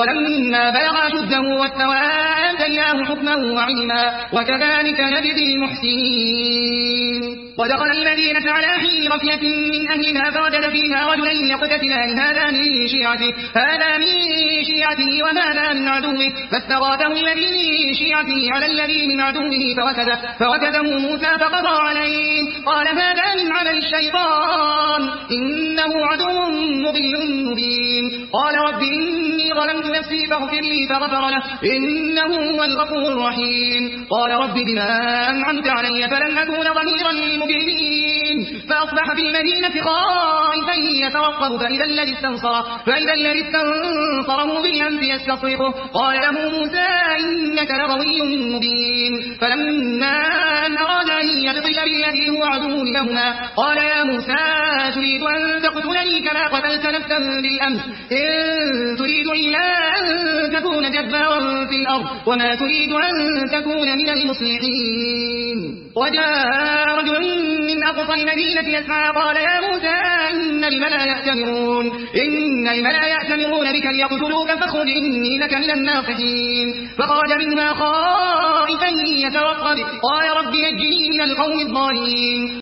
ولما بلغ أشده واستوى آتيناه حكما وعلما وكذلك نجزي المحسنين. ودخل المدينة على حين غفلة من أهلها فوجد فيها رجلين يقتتلان هذا من شيعته وهذا من عدوه فاستغاثه الذي من شيعته على الذي من عدوه فوكزه موسى فقضى عليه قال هذا من عمل الشيطان إنه عدو مضل مبين. قال رب إني ظلمت نفسي فاغفر لي فغفر له إنه هو الغفور الرحيم. قال رب بما أنعمت علي فلن أكون ظهيرا للمجرمين. فأصبح في المدينة خائفا يترقب فإذا الذي استنصره بالأمس يستصرخه قال له موسى إنك لغوي مبين. فلما أن أراد أن يبطل بالذي هو عدو لهما قال يا موسى تريد أن تقتلني كما قتلت نفسا بالأمس إن تريد إلا أن تكون جبارا في الأرض وما تريد أن تكون من المصلحين. وجاء رجل من أقصى المدينة يسعى قال يا موسى إن الملأ يأتمرون بك ليقتلوك فاخرج إني لك من الناصحين. فخرج منها خائفا يترقب قال رب نجني من القوم الظالمين.